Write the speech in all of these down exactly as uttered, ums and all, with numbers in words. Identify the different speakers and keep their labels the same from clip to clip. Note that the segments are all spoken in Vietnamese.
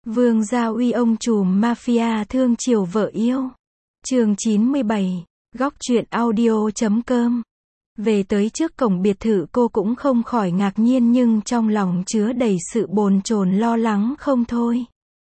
Speaker 1: Vương Gia Uy ông trùm mafia thương chiều vợ yêu. Chương chín mươi bảy, góc truyện audio chấm com. Về tới trước cổng biệt thự cô cũng không khỏi ngạc nhiên nhưng trong lòng chứa đầy sự bồn chồn lo lắng không thôi.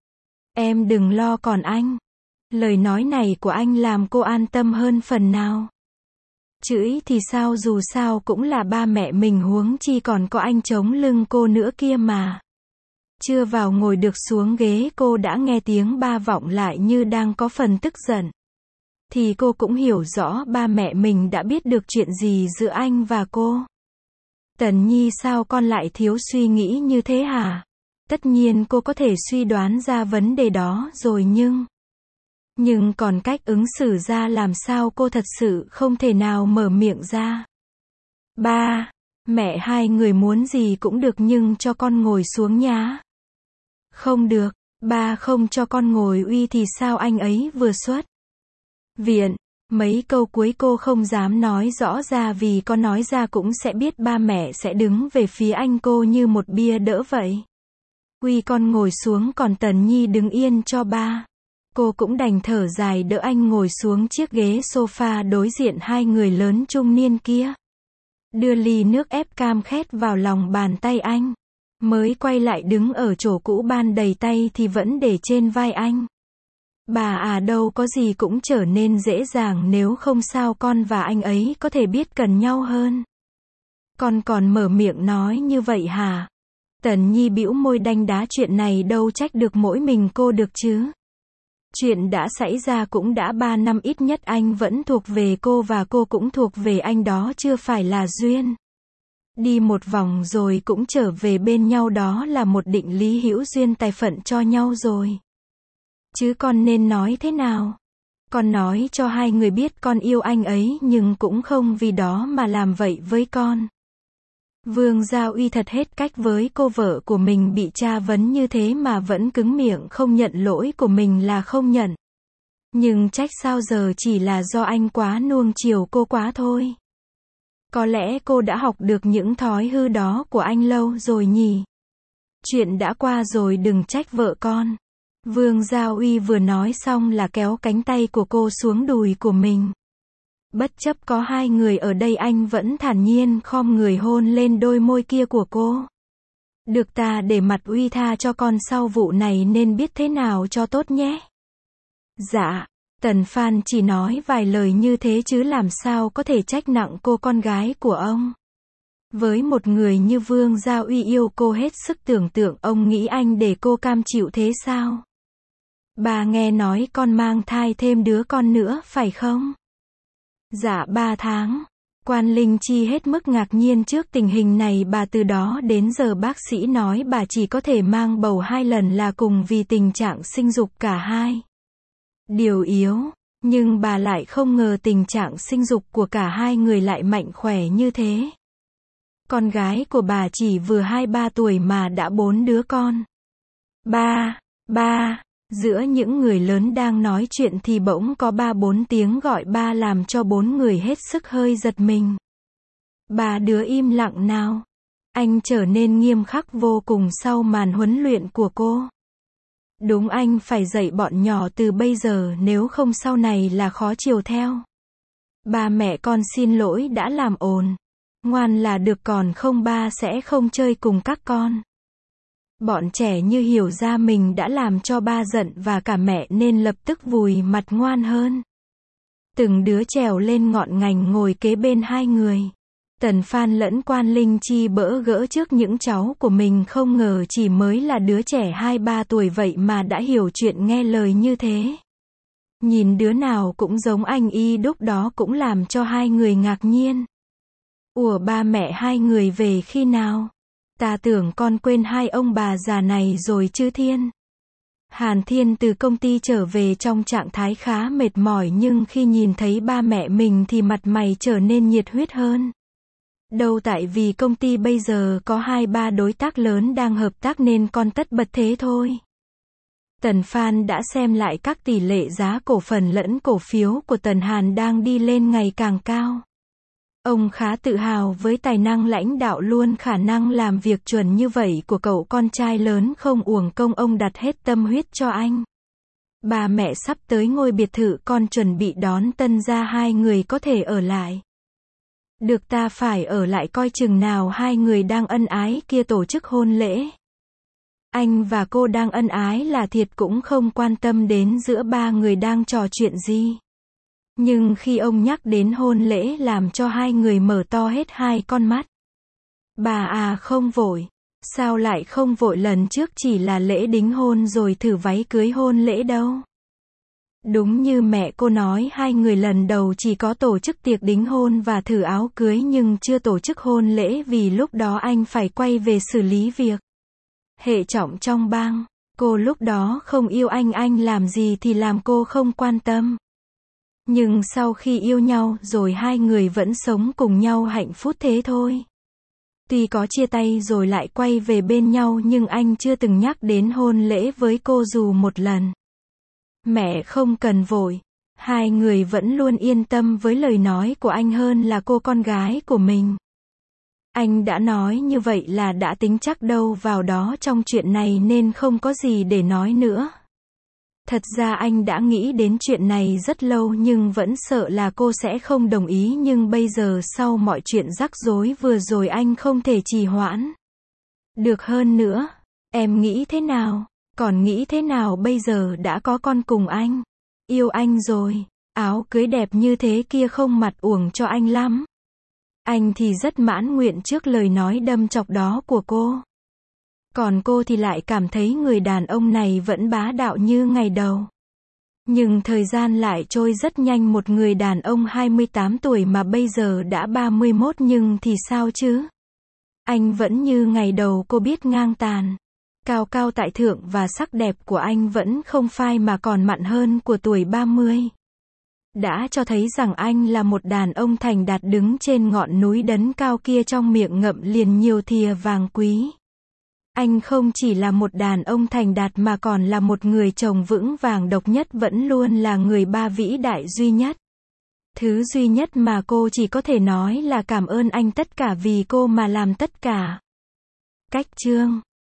Speaker 1: Em đừng lo còn anh. Lời nói này của anh làm cô an tâm hơn phần nào. Chửi thì sao dù sao cũng là ba mẹ mình huống chi còn có anh chống lưng cô nữa kia mà. Chưa vào ngồi được xuống ghế cô đã nghe tiếng ba vọng lại như đang có phần tức giận. Thì cô cũng hiểu rõ ba mẹ mình đã biết được chuyện gì giữa anh và cô. Tần Nhi sao con lại thiếu suy nghĩ như thế hả? Tất nhiên cô có thể suy đoán ra vấn đề đó rồi nhưng... Nhưng còn cách ứng xử ra làm sao cô thật sự không thể nào mở miệng ra. Ba, mẹ hai người muốn gì cũng được nhưng cho con ngồi xuống nhá. Không được, ba không cho con ngồi Uy thì sao anh ấy vừa xuất viện. Mấy câu cuối cô không dám nói rõ ra vì có nói ra cũng sẽ biết ba mẹ sẽ đứng về phía anh cô như một bia đỡ vậy. Uy con ngồi xuống còn Tần Nhi đứng yên cho ba. Cô cũng đành thở dài đỡ anh ngồi xuống chiếc ghế sofa đối diện hai người lớn trung niên kia. Đưa ly nước ép cam khét vào lòng bàn tay anh. Mới quay lại đứng ở chỗ cũ ban đầy tay thì vẫn để trên vai anh. Bà à đâu có gì cũng trở nên dễ dàng nếu không sao con và anh ấy có thể biết cần nhau hơn. Con còn mở miệng nói như vậy hả? Tần Nhi bĩu môi đanh đá chuyện này đâu trách được mỗi mình cô được chứ. Chuyện đã xảy ra cũng đã ba năm ít nhất anh vẫn thuộc về cô và cô cũng thuộc về anh đó chưa phải là duyên. Đi một vòng rồi cũng trở về bên nhau đó là một định lý hữu duyên tài phận cho nhau rồi. Chứ con nên nói thế nào? Con nói cho hai người biết con yêu anh ấy nhưng cũng không vì đó mà làm vậy với con. Vương Gia Uy thật hết cách với cô vợ của mình bị tra vấn như thế mà vẫn cứng miệng không nhận lỗi của mình là không nhận. Nhưng trách sao giờ chỉ là do anh quá nuông chiều cô quá thôi. Có lẽ cô đã học được những thói hư đó của anh lâu rồi nhỉ. Chuyện đã qua rồi đừng trách vợ con. Vương Gia Uy vừa nói xong là kéo cánh tay của cô xuống đùi của mình. Bất chấp có hai người ở đây anh vẫn thản nhiên khom người hôn lên đôi môi kia của cô. Được ta để mặt Uy tha cho con sau vụ này nên biết thế nào cho tốt nhé. Dạ, Tần Phan chỉ nói vài lời như thế chứ làm sao có thể trách nặng cô con gái của ông. Với một người như Vương Gia Uy yêu cô hết sức tưởng tượng ông nghĩ anh để cô cam chịu thế sao? Bà nghe nói con mang thai thêm đứa con nữa phải không? Dạ ba tháng. Quan Linh Chi hết mức ngạc nhiên trước tình hình này bà từ đó đến giờ bác sĩ nói bà chỉ có thể mang bầu hai lần là cùng vì tình trạng sinh dục cả hai. Điều yếu, nhưng bà lại không ngờ tình trạng sinh dục của cả hai người lại mạnh khỏe như thế. Con gái của bà chỉ vừa hai ba tuổi mà đã bốn đứa con. Ba, ba. Giữa những người lớn đang nói chuyện thì bỗng có ba bốn tiếng gọi ba làm cho bốn người hết sức hơi giật mình. Ba đứa im lặng nào. Anh trở nên nghiêm khắc vô cùng sau màn huấn luyện của cô. Đúng anh phải dạy bọn nhỏ từ bây giờ nếu không sau này là khó chiều theo. Ba mẹ con xin lỗi đã làm ồn. Ngoan là được còn không ba sẽ không chơi cùng các con. Bọn trẻ như hiểu ra mình đã làm cho ba giận và cả mẹ nên lập tức vùi mặt ngoan hơn. Từng đứa trèo lên ngọn ngành ngồi kế bên hai người. Tần Phan lẫn Quan Linh Chi bỡ ngỡ trước những cháu của mình không ngờ chỉ mới là đứa trẻ hai ba tuổi vậy mà đã hiểu chuyện nghe lời như thế. Nhìn đứa nào cũng giống anh y đúc đó cũng làm cho hai người ngạc nhiên. Ủa ba mẹ hai người về khi nào? Ta tưởng con quên hai ông bà già này rồi chứ Thiên. Hàn Thiên từ công ty trở về trong trạng thái khá mệt mỏi nhưng khi nhìn thấy ba mẹ mình thì mặt mày trở nên nhiệt huyết hơn. Đâu tại vì công ty bây giờ có hai ba đối tác lớn đang hợp tác nên con tất bật thế thôi. Tần Phan đã xem lại các tỷ lệ giá cổ phần lẫn cổ phiếu của Tần Hàn đang đi lên ngày càng cao. Ông khá tự hào với tài năng lãnh đạo luôn khả năng làm việc chuẩn như vậy của cậu con trai lớn, không uổng công ông đặt hết tâm huyết cho anh. Bà mẹ sắp tới ngôi biệt thự con chuẩn bị đón tân gia, hai người có thể ở lại. Được, ta phải ở lại coi chừng nào hai người đang ân ái kia tổ chức hôn lễ. Anh và cô đang ân ái là thiệt, cũng không quan tâm đến giữa ba người đang trò chuyện gì. Nhưng khi ông nhắc đến hôn lễ làm cho hai người mở to hết hai con mắt. Bà à, không vội. Sao lại không vội, lần trước chỉ là lễ đính hôn rồi thử váy cưới hôn lễ đâu. Đúng như mẹ cô nói, hai người lần đầu chỉ có tổ chức tiệc đính hôn và thử áo cưới nhưng chưa tổ chức hôn lễ vì lúc đó anh phải quay về xử lý việc hệ trọng trong bang. Cô lúc đó không yêu anh, anh làm gì thì làm, cô không quan tâm. Nhưng sau khi yêu nhau rồi hai người vẫn sống cùng nhau hạnh phúc thế thôi. Tuy có chia tay rồi lại quay về bên nhau nhưng anh chưa từng nhắc đến hôn lễ với cô dù một lần. Mẹ không cần vội. Hai người vẫn luôn yên tâm với lời nói của anh hơn là cô con gái của mình. Anh đã nói như vậy là đã tính chắc đâu vào đó trong chuyện này nên không có gì để nói nữa. Thật ra anh đã nghĩ đến chuyện này rất lâu nhưng vẫn sợ là cô sẽ không đồng ý, nhưng bây giờ sau mọi chuyện rắc rối vừa rồi anh không thể trì hoãn được hơn nữa. Em nghĩ thế nào? Còn nghĩ thế nào bây giờ đã có con cùng anh? Yêu anh rồi. Áo cưới đẹp như thế kia không mặt uổng cho anh lắm. Anh thì rất mãn nguyện trước lời nói đâm chọc đó của cô. Còn cô thì lại cảm thấy người đàn ông này vẫn bá đạo như ngày đầu. Nhưng thời gian lại trôi rất nhanh, một người đàn ông hai mươi tám tuổi mà bây giờ đã ba mươi mốt, nhưng thì sao chứ? Anh vẫn như ngày đầu, cô biết, ngang tàn, cao cao tại thượng, và sắc đẹp của anh vẫn không phai mà còn mặn hơn của tuổi ba mươi. Đã cho thấy rằng anh là một đàn ông thành đạt đứng trên ngọn núi đấn cao kia, trong miệng ngậm liền nhiều thìa vàng quý. Anh không chỉ là một đàn ông thành đạt mà còn là một người chồng vững vàng độc nhất, vẫn luôn là người ba vĩ đại duy nhất. Thứ duy nhất mà cô chỉ có thể nói là cảm ơn anh tất cả vì cô mà làm tất cả. Cách chương